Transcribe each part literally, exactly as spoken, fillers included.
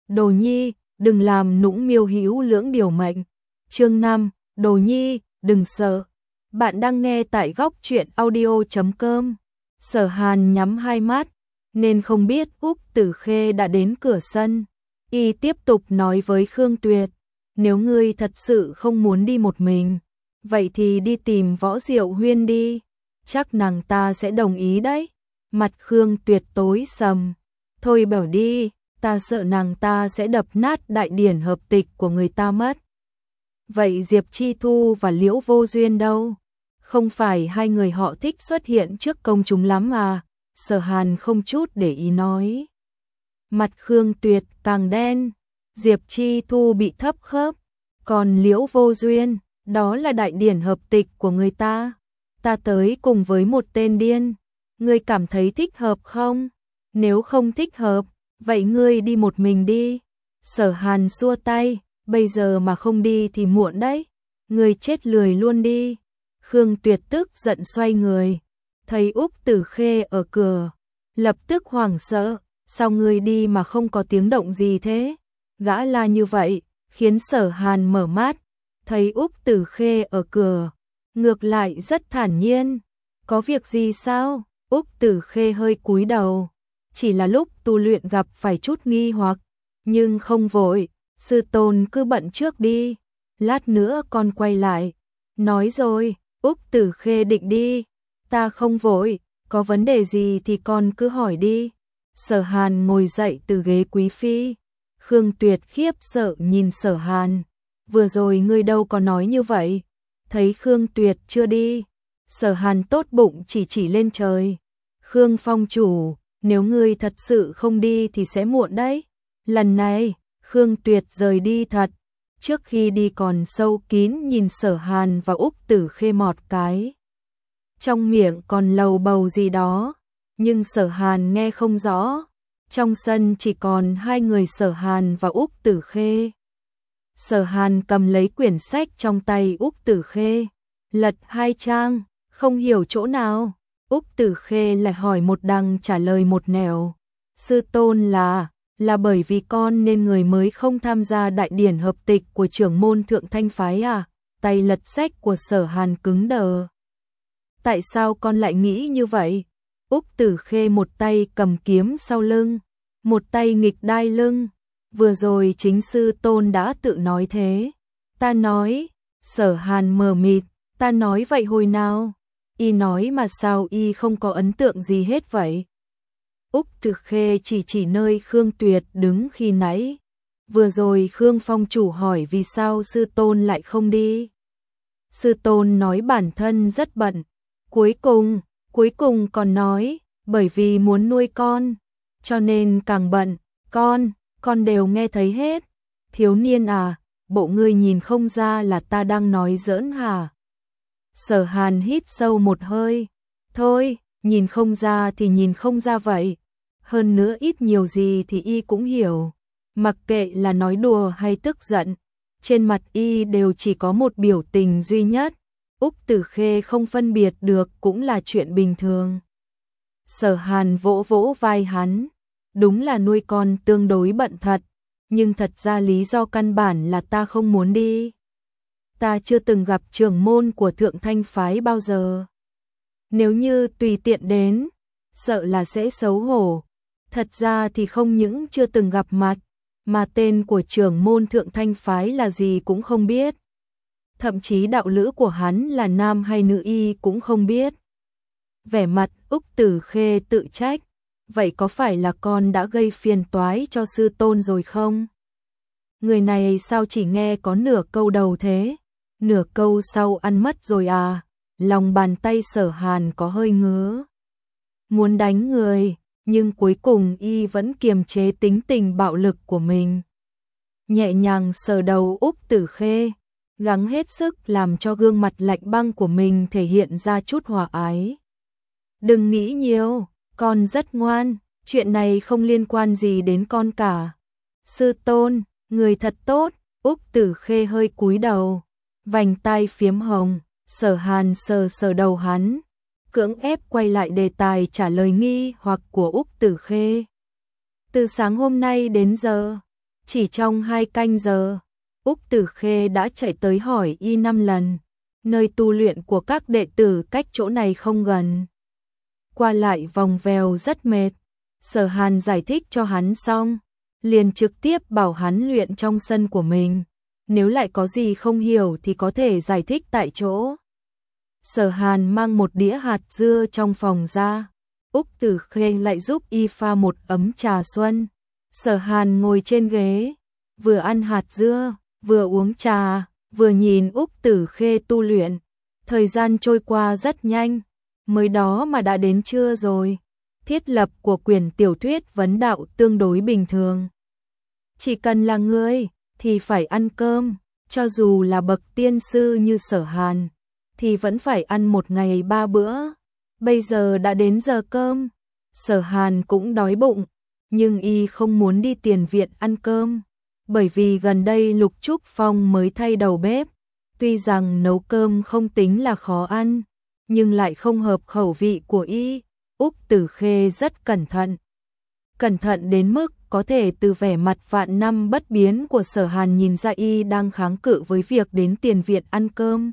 Đồ Nhi, đừng làm nũng miêu hữu lưỡng điều mệnh. Chương năm, Đồ Nhi, đừng sợ. Bạn đang nghe tại góc truyện audio chấm com. Sở Hàn nhắm hai mắt, nên không biết Úc Tử Khê đã đến cửa sân. Y tiếp tục nói với Khương Tuyệt, nếu ngươi thật sự không muốn đi một mình, vậy thì đi tìm Võ Diệu Huyên đi, chắc nàng ta sẽ đồng ý đấy. Mặt Khương Tuyệt tối sầm, thôi bảo đi, ta sợ nàng ta sẽ đập nát đại điển hợp tịch của người ta mất. Vậy Diệp Chi Thu và Liễu Vô Duyên đâu? Không phải hai người họ thích xuất hiện trước công chúng lắm à? Sở Hàn không chút để ý nói. Mặt Khương Tuyệt càng đen, Diệp Chi Thu bị thấp khớp, còn Liễu Vô Duyên, đó là đại điển hợp tịch của người ta. Ta tới cùng với một tên điên, ngươi cảm thấy thích hợp không? Nếu không thích hợp, vậy ngươi đi một mình đi. Sở Hàn xua tay, bây giờ mà không đi thì muộn đấy, ngươi chết lười luôn đi. Khương Tuyệt tức giận xoay người, thấy Úc Tử Khê ở cửa, lập tức hoảng sợ, sao ngươi đi mà không có tiếng động gì thế? Gã la như vậy, khiến Sở Hàn mở mắt, thấy Úc Tử Khê ở cửa, ngược lại rất thản nhiên. Có việc gì sao? Úc Tử Khê hơi cúi đầu, chỉ là lúc tu luyện gặp phải chút nghi hoặc, nhưng không vội, sư tôn cứ bận trước đi, lát nữa con quay lại. Nói rồi, Úc Tử Khê định đi, ta không vội, có vấn đề gì thì con cứ hỏi đi. Sở Hàn ngồi dậy từ ghế quý phi. Khương Tuyệt khiếp sợ nhìn Sở Hàn, vừa rồi ngươi đâu có nói như vậy. Thấy Khương Tuyệt chưa đi, Sở Hàn tốt bụng chỉ chỉ lên trời. Khương phong chủ, nếu ngươi thật sự không đi thì sẽ muộn đấy. Lần này, Khương Tuyệt rời đi thật. Trước khi đi còn sâu kín nhìn Sở Hàn và Úc Tử Khê mọt cái. Trong miệng còn lầu bầu gì đó, nhưng Sở Hàn nghe không rõ. Trong sân chỉ còn hai người Sở Hàn và Úc Tử Khê. Sở Hàn cầm lấy quyển sách trong tay Úc Tử Khê, lật hai trang, không hiểu chỗ nào. Úc Tử Khê lại hỏi một đằng trả lời một nẻo. Sư tôn là, là bởi vì con nên người mới không tham gia đại điển hợp tịch của trưởng môn Thượng Thanh Phái à? Tay lật sách của Sở Hàn cứng đờ. Tại sao con lại nghĩ như vậy? Úc Tử Khê một tay cầm kiếm sau lưng, một tay nghịch đai lưng. Vừa rồi chính sư tôn đã tự nói thế. Ta nói, Sở Hàn mờ mịt, ta nói vậy hồi nào? Y nói mà sao y không có ấn tượng gì hết vậy? Úc Tử Khê chỉ chỉ nơi Khương Tuyệt đứng khi nãy. Vừa rồi Khương phong chủ hỏi vì sao sư tôn lại không đi. Sư tôn nói bản thân rất bận. Cuối cùng, cuối cùng còn nói, bởi vì muốn nuôi con, cho nên càng bận. Con, con đều nghe thấy hết. Thiếu niên à, bộ ngươi nhìn không ra là ta đang nói giỡn hả? Sở Hàn hít sâu một hơi. Thôi, nhìn không ra thì nhìn không ra vậy. Hơn nữa ít nhiều gì thì y cũng hiểu. Mặc kệ là nói đùa hay tức giận, trên mặt y đều chỉ có một biểu tình duy nhất. Úc Tử Khê không phân biệt được cũng là chuyện bình thường. Sở Hàn vỗ vỗ vai hắn. Đúng là nuôi con tương đối bận thật, nhưng thật ra lý do căn bản là ta không muốn đi. Ta chưa từng gặp trưởng môn của Thượng Thanh Phái bao giờ. Nếu như tùy tiện đến, sợ là sẽ xấu hổ. Thật ra thì không những chưa từng gặp mặt, mà tên của trưởng môn Thượng Thanh Phái là gì cũng không biết. Thậm chí đạo lữ của hắn là nam hay nữ y cũng không biết. Vẻ mặt Úc Tử Khê tự trách. Vậy có phải là con đã gây phiền toái cho sư tôn rồi không? Người này sao chỉ nghe có nửa câu đầu thế? Nửa câu sau ăn mất rồi à? Lòng bàn tay Sở Hàn có hơi ngứa. Muốn đánh người, nhưng cuối cùng y vẫn kiềm chế tính tình bạo lực của mình. Nhẹ nhàng sờ đầu Úc Tử Khê, gắng hết sức làm cho gương mặt lạnh băng của mình thể hiện ra chút hòa ái. Đừng nghĩ nhiều. Con rất ngoan, chuyện này không liên quan gì đến con cả. Sư tôn, người thật tốt. Úc Tử Khê hơi cúi đầu, vành tai phiếm hồng. Sở Hàn sờ sờ đầu hắn, cưỡng ép quay lại đề tài trả lời nghi hoặc của Úc Tử Khê. Từ sáng hôm nay đến giờ, Chỉ trong hai canh giờ, Úc Tử Khê đã chạy tới hỏi y năm lần. Nơi tu luyện của các đệ tử cách chỗ này không gần. Qua lại vòng vèo rất mệt. Sở Hàn giải thích cho hắn xong, liền trực tiếp bảo hắn luyện trong sân của mình. Nếu lại có gì không hiểu thì có thể giải thích tại chỗ. Sở Hàn mang một đĩa hạt dưa trong phòng ra. Úc Tử Khê lại giúp y pha một ấm trà xuân. Sở Hàn ngồi trên ghế, vừa ăn hạt dưa, vừa uống trà, vừa nhìn Úc Tử Khê tu luyện. Thời gian trôi qua rất nhanh, mới đó mà đã đến trưa rồi. Thiết lập của quyển tiểu thuyết vấn đạo tương đối bình thường. Chỉ cần là ngươi thì phải ăn cơm, cho dù là bậc tiên sư như Sở Hàn thì vẫn phải ăn một ngày ba bữa. Bây giờ đã đến giờ cơm, Sở Hàn cũng đói bụng, nhưng y không muốn đi tiền viện ăn cơm, bởi vì gần đây Lục Trúc Phong mới thay đầu bếp. Tuy rằng nấu cơm không tính là khó ăn, nhưng lại không hợp khẩu vị của y. Úc Tử Khê rất cẩn thận. Cẩn thận đến mức có thể từ vẻ mặt vạn năm bất biến của Sở Hàn nhìn ra y đang kháng cự với việc đến tiền viện ăn cơm.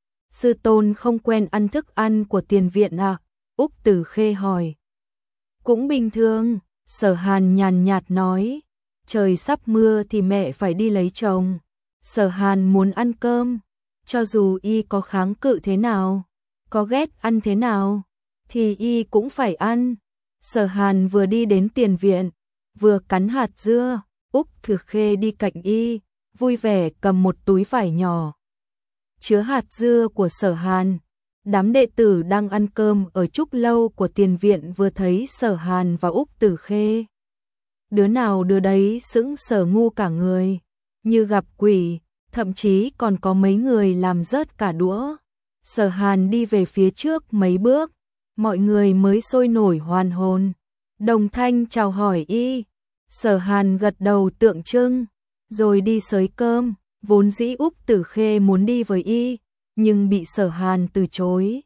Sư tôn không quen ăn thức ăn của tiền viện à? Úc Tử Khê hỏi. Cũng bình thường, Sở Hàn nhàn nhạt nói. Trời sắp mưa thì mẹ phải đi lấy chồng. Sở Hàn muốn ăn cơm, cho dù y có kháng cự thế nào, có ghét ăn thế nào, thì y cũng phải ăn. Sở Hàn vừa đi đến tiền viện, vừa cắn hạt dưa. Úc Tử Khê đi cạnh y, vui vẻ cầm một túi vải nhỏ chứa hạt dưa của Sở Hàn. Đám đệ tử đang ăn cơm ở trúc lâu của tiền viện vừa thấy Sở Hàn và Úc Tử Khê. Đứa nào đứa đấy sững sờ ngu cả người, như gặp quỷ, thậm chí còn có mấy người làm rớt cả đũa. Sở Hàn đi về phía trước mấy bước, mọi người mới sôi nổi hoàn hồn, đồng thanh chào hỏi y. Sở Hàn gật đầu tượng trưng, rồi đi xới cơm. Vốn dĩ Úc Tử Khê muốn đi với y, nhưng bị Sở Hàn từ chối.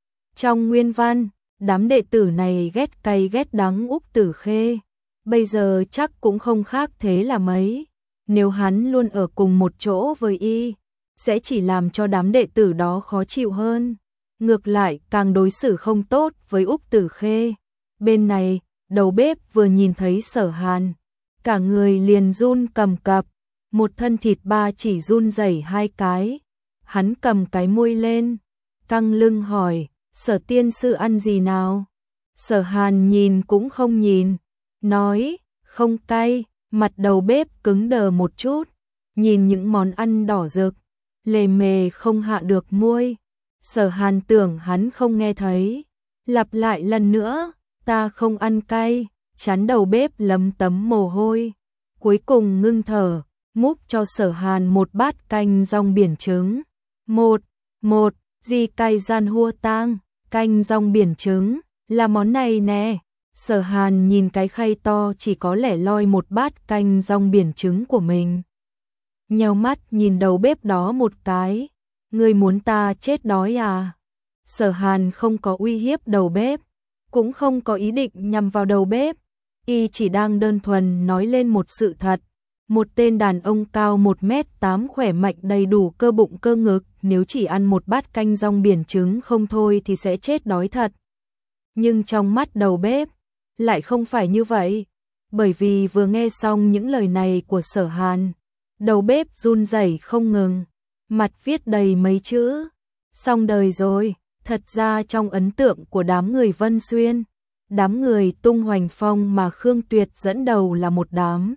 Trong nguyên văn, đám đệ tử này ghét cay ghét đắng Úc Tử Khê, bây giờ chắc cũng không khác thế là mấy. Nếu hắn luôn ở cùng một chỗ với y, sẽ chỉ làm cho đám đệ tử đó khó chịu hơn. Ngược lại càng đối xử không tốt với Úc Tử Khê. Bên này, đầu bếp vừa nhìn thấy Sở Hàn, cả người liền run cầm cập, một thân thịt ba chỉ run rẩy hai cái. Hắn cầm cái muôi lên, căng lưng hỏi, Sở tiên sư ăn gì nào? Sở Hàn nhìn cũng không nhìn, nói, không cay. Mặt đầu bếp cứng đờ một chút, nhìn những món ăn đỏ rực, lề mề không hạ được môi. Sở Hàn tưởng hắn không nghe thấy, lặp lại lần nữa, ta không ăn cay. Chán đầu bếp lấm tấm mồ hôi, cuối cùng ngưng thở, múc cho Sở Hàn một bát canh rong biển trứng. Một, một, gì cay gian hua tang, canh rong biển trứng, là món này nè. Sở Hàn nhìn cái khay to chỉ có lẻ loi một bát canh rong biển trứng của mình. Nheo mắt nhìn đầu bếp đó một cái, ngươi muốn ta chết đói à? Sở Hàn không có uy hiếp đầu bếp, cũng không có ý định nhằm vào đầu bếp, y chỉ đang đơn thuần nói lên một sự thật. Một tên đàn ông cao một mét tám khỏe mạnh đầy đủ cơ bụng cơ ngực, nếu chỉ ăn một bát canh rong biển trứng không thôi thì sẽ chết đói thật. Nhưng trong mắt đầu bếp, lại không phải như vậy, bởi vì vừa nghe xong những lời này của Sở Hàn, đầu bếp run rẩy không ngừng, mặt viết đầy mấy chữ, xong đời rồi. Thật ra trong ấn tượng của đám người Vân Xuyên, đám người Tung Hoành Phong mà Khương Tuyệt dẫn đầu là một đám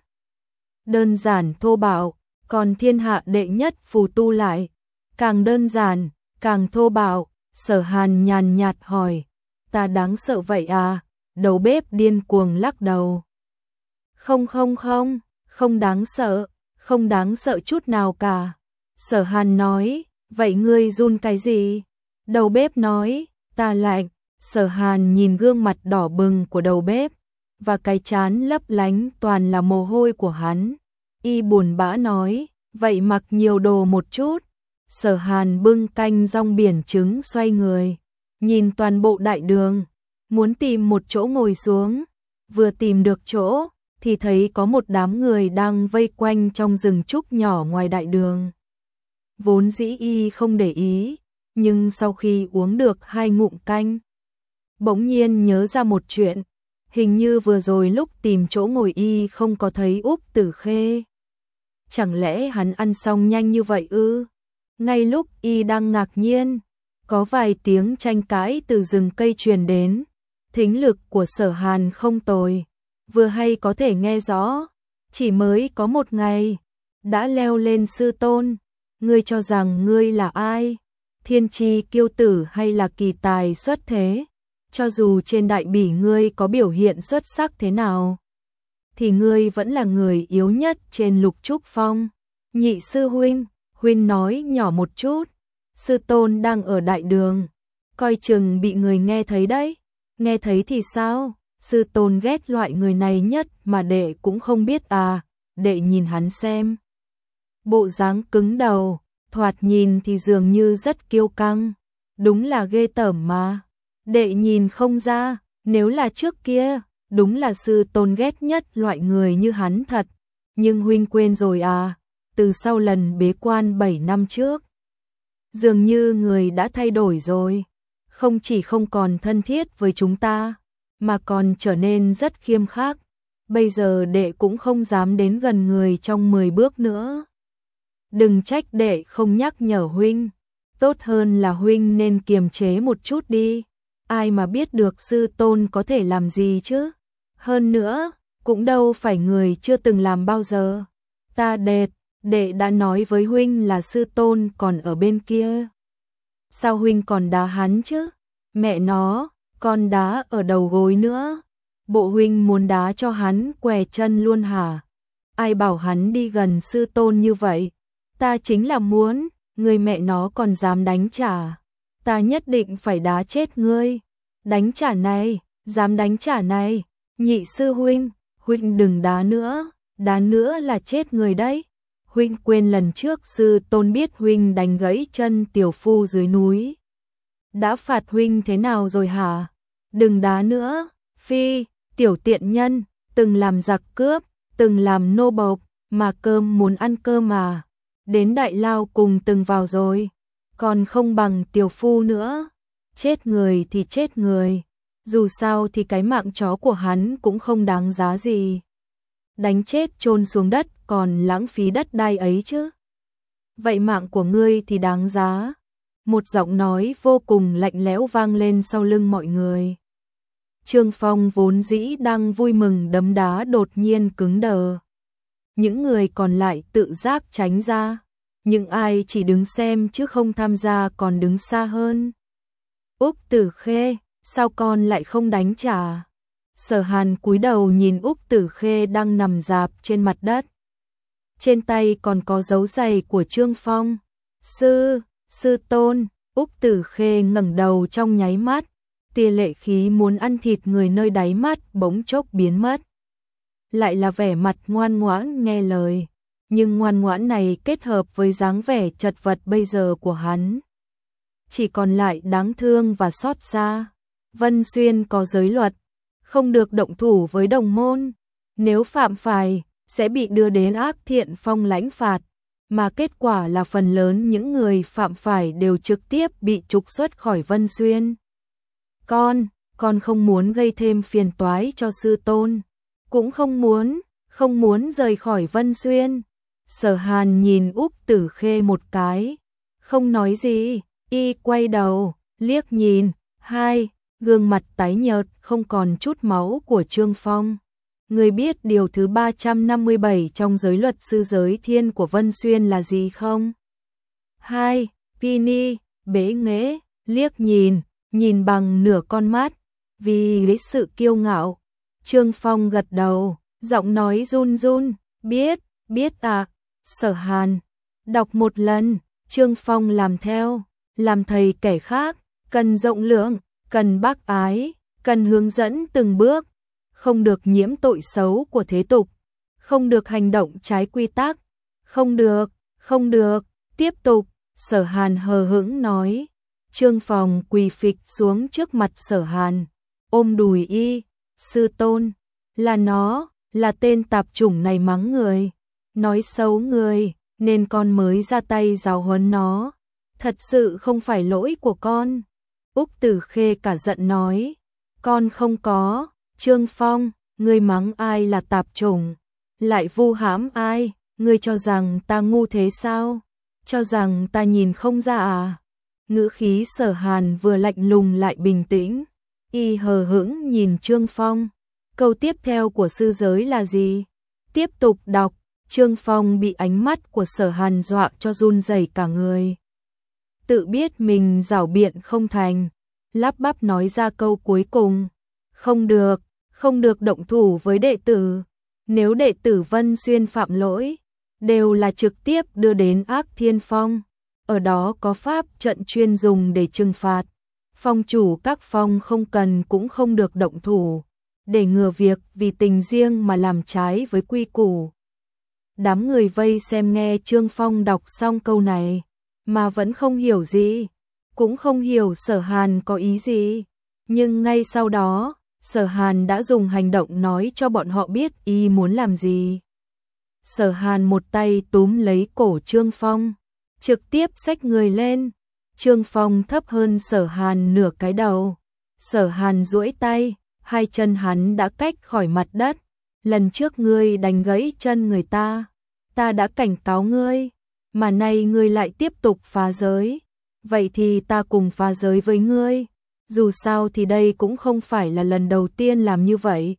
đơn giản thô bạo, còn thiên hạ đệ nhất phù tu lại càng đơn giản, càng thô bạo. Sở Hàn nhàn nhạt hỏi, ta đáng sợ vậy à? Đầu bếp điên cuồng lắc đầu. Không không không, không đáng sợ, không đáng sợ chút nào cả. Sở Hàn nói, vậy ngươi run cái gì? Đầu bếp nói, ta lạnh. Sở Hàn nhìn gương mặt đỏ bừng của đầu bếp, và cái trán lấp lánh toàn là mồ hôi của hắn. Y buồn bã nói, vậy mặc nhiều đồ một chút. Sở Hàn bưng canh rong biển trứng xoay người, nhìn toàn bộ đại đường, muốn tìm một chỗ ngồi xuống. Vừa tìm được chỗ, thì thấy có một đám người đang vây quanh trong rừng trúc nhỏ ngoài đại đường. Vốn dĩ y không để ý, nhưng sau khi uống được hai ngụm canh, bỗng nhiên nhớ ra một chuyện, hình như vừa rồi lúc tìm chỗ ngồi y không có thấy Úc Tử Khê. Chẳng lẽ hắn ăn xong nhanh như vậy ư? Ngay lúc y đang ngạc nhiên, có vài tiếng tranh cãi từ rừng cây truyền đến, thính lực của Sở Hàn không tồi, vừa hay có thể nghe rõ, chỉ mới có một ngày, đã leo lên sư tôn, ngươi cho rằng ngươi là ai? Thiên chi kiêu tử hay là kỳ tài xuất thế? Cho dù trên đại bỉ ngươi có biểu hiện xuất sắc thế nào, thì ngươi vẫn là người yếu nhất trên Lục Trúc Phong. Nhị sư huynh, huynh nói nhỏ một chút, sư tôn đang ở đại đường, coi chừng bị người nghe thấy đấy. Nghe thấy thì sao? Sư tôn ghét loại người này nhất mà đệ cũng không biết à? Đệ nhìn hắn xem, bộ dáng cứng đầu, thoạt nhìn thì dường như rất kiêu căng, đúng là ghê tởm mà. Đệ nhìn không ra, nếu là trước kia, đúng là sư tôn ghét nhất loại người như hắn thật. Nhưng huynh quên rồi à, từ sau lần bế quan bảy năm trước, dường như người đã thay đổi rồi, không chỉ không còn thân thiết với chúng ta, mà còn trở nên rất khiêm khắc. Bây giờ đệ cũng không dám đến gần người trong mười bước nữa. Đừng trách đệ không nhắc nhở huynh, tốt hơn là huynh nên kiềm chế một chút đi. Ai mà biết được sư tôn có thể làm gì chứ? Hơn nữa, cũng đâu phải người chưa từng làm bao giờ. Ta đệt, đệ đã nói với huynh là sư tôn còn ở bên kia. Sao huynh còn đá hắn chứ? Mẹ nó, còn đá ở đầu gối nữa. Bộ huynh muốn đá cho hắn què chân luôn hả? Ai bảo hắn đi gần sư tôn như vậy? Ta chính là muốn, người mẹ nó còn dám đánh trả. Ta nhất định phải đá chết ngươi. Đánh trả này, dám đánh trả này. Nhị sư huynh, huynh đừng đá nữa, đá nữa là chết người đấy. Huynh quên lần trước sư tôn biết huynh đánh gãy chân tiểu phu dưới núi, đã phạt huynh thế nào rồi hả? Đừng đá nữa, phi, tiểu tiện nhân, từng làm giặc cướp, từng làm nô bộc, mà cơm muốn ăn cơm mà. Đến đại lao cùng từng vào rồi, còn không bằng tiểu phu nữa. Chết người thì chết người, dù sao thì cái mạng chó của hắn cũng không đáng giá gì. Đánh chết chôn xuống đất còn lãng phí đất đai ấy chứ. Vậy mạng của ngươi thì đáng giá. Một giọng nói vô cùng lạnh lẽo vang lên sau lưng mọi người. Trương Phong vốn dĩ đang vui mừng đấm đá đột nhiên cứng đờ. Những người còn lại tự giác tránh ra, những ai chỉ đứng xem chứ không tham gia còn đứng xa hơn. Úc Tử Khê, sao con lại không đánh trả? Sở Hàn cúi đầu nhìn Úc Tử Khê đang nằm rạp trên mặt đất. Trên tay còn có dấu giày của Trương Phong. Sư, sư tôn, Úc Tử Khê ngẩng đầu trong nháy mắt, tia lệ khí muốn ăn thịt người nơi đáy mắt bỗng chốc biến mất. Lại là vẻ mặt ngoan ngoãn nghe lời, nhưng ngoan ngoãn này kết hợp với dáng vẻ chật vật bây giờ của hắn, chỉ còn lại đáng thương và xót xa. Vân Xuyên có giới luật, không được động thủ với đồng môn, nếu phạm phải sẽ bị đưa đến Ác Thiện Phong lãnh phạt, mà kết quả là phần lớn những người phạm phải đều trực tiếp bị trục xuất khỏi Vân Xuyên. Con, con không muốn gây thêm phiền toái cho sư tôn, cũng không muốn, không muốn rời khỏi Vân Xuyên. Sở Hàn nhìn Úc Tử Khê một cái, không nói gì, y quay đầu, liếc nhìn, hai, gương mặt tái nhợt không còn chút máu của Trương Phong. Người biết điều thứ ba trăm năm mươi bảy trong giới luật sư giới thiên của Vân Xuyên là gì không? Hai, Pini, bế nghễ, liếc nhìn, nhìn bằng nửa con mắt, vì lấy sự kiêu ngạo. Trương Phong gật đầu, giọng nói run run, biết, biết à. Sở Hàn, đọc một lần, Trương Phong làm theo, làm thầy kẻ khác, cần rộng lượng, cần bác ái, cần hướng dẫn từng bước, không được nhiễm tội xấu của thế tục, không được hành động trái quy tắc, không được, không được, tiếp tục. Sở Hàn hờ hững nói. Trương Phong quỳ phịch xuống trước mặt Sở Hàn, ôm đùi y, sư tôn, là nó, là tên tạp chủng này mắng người, nói xấu người, nên con mới ra tay giáo huấn nó. Thật sự không phải lỗi của con. Úc Tử Khê cả giận nói, con không có. Trương Phong, ngươi mắng ai là tạp chủng, lại vu hãm ai, ngươi cho rằng ta ngu thế sao? Cho rằng ta nhìn không ra à? Ngữ khí Sở Hàn vừa lạnh lùng lại bình tĩnh, y hờ hững nhìn Trương Phong. Câu tiếp theo của sư giới là gì? Tiếp tục đọc. Trương Phong bị ánh mắt của Sở Hàn dọa cho run rẩy cả người. Tự biết mình giảo biện không thành, lắp bắp nói ra câu cuối cùng. Không được, không được động thủ với đệ tử. Nếu đệ tử Vân Xuyên phạm lỗi, đều là trực tiếp đưa đến Ác Thiên Phong. Ở đó có pháp trận chuyên dùng để trừng phạt. Phong chủ các phong không cần cũng không được động thủ, để ngừa việc vì tình riêng mà làm trái với quy củ. Đám người vây xem nghe Trương Phong đọc xong câu này, mà vẫn không hiểu gì, cũng không hiểu Sở Hàn có ý gì. Nhưng ngay sau đó, Sở Hàn đã dùng hành động nói cho bọn họ biết y muốn làm gì. Sở Hàn một tay túm lấy cổ Trương Phong, trực tiếp xách người lên. Trương Phong thấp hơn Sở Hàn nửa cái đầu. Sở Hàn duỗi tay, hai chân hắn đã cách khỏi mặt đất. Lần trước ngươi đánh gãy chân người ta, ta đã cảnh cáo ngươi, mà nay ngươi lại tiếp tục phá giới. Vậy thì ta cùng phá giới với ngươi. Dù sao thì đây cũng không phải là lần đầu tiên làm như vậy.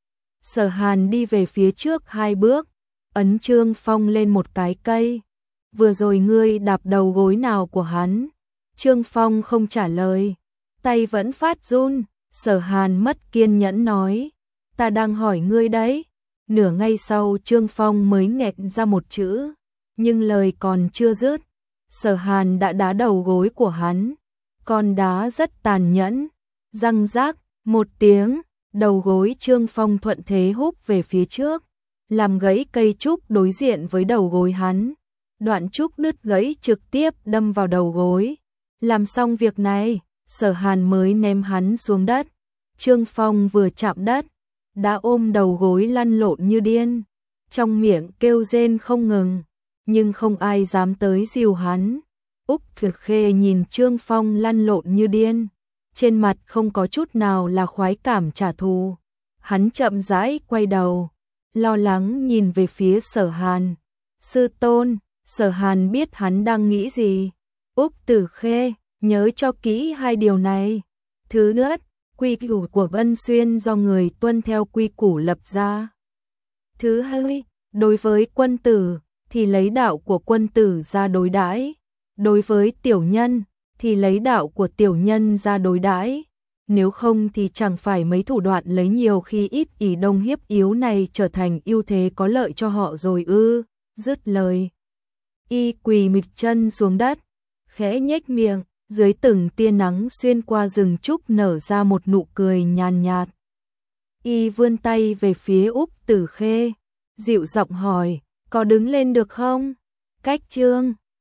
Sở Hàn đi về phía trước hai bước, ấn Trương Phong lên một cái cây. Vừa rồi ngươi đạp đầu gối nào của hắn? Trương Phong không trả lời, tay vẫn phát run. Sở Hàn mất kiên nhẫn nói, ta đang hỏi ngươi đấy. Nửa ngày sau Trương Phong mới nghẹn ra một chữ, nhưng lời còn chưa dứt, Sở Hàn đã đá đầu gối của hắn. Con đá rất tàn nhẫn, răng rác, một tiếng, đầu gối Trương Phong thuận thế húc về phía trước, làm gãy cây trúc đối diện với đầu gối hắn. Đoạn trúc đứt gãy trực tiếp đâm vào đầu gối. Làm xong việc này, Sở Hàn mới ném hắn xuống đất. Trương Phong vừa chạm đất, đã ôm đầu gối lăn lộn như điên, trong miệng kêu rên không ngừng, nhưng không ai dám tới dìu hắn. Úc Thực Khê nhìn Trương Phong lăn lộn như điên, trên mặt không có chút nào là khoái cảm trả thù. Hắn chậm rãi quay đầu, lo lắng nhìn về phía Sở Hàn. Sư tôn. Sở Hàn biết hắn đang nghĩ gì. Úc Tử Khê, nhớ cho kỹ hai điều này. Thứ nhất, quy củ của Vân Xuyên do người tuân theo quy củ lập ra. Thứ hai, đối với quân tử thì lấy đạo của quân tử ra đối đãi, đối với tiểu nhân thì lấy đạo của tiểu nhân ra đối đãi. Nếu không thì chẳng phải mấy thủ đoạn lấy nhiều khi ít ỷ đông hiếp yếu này trở thành ưu thế có lợi cho họ rồi ư? Dứt lời, y quỳ mịch chân xuống đất, khẽ nhếch miệng, dưới từng tia nắng xuyên qua rừng trúc nở ra một nụ cười nhàn nhạt. Y vươn tay về phía Úc Tử Khê, dịu giọng hỏi, có đứng lên được không? Cách Trương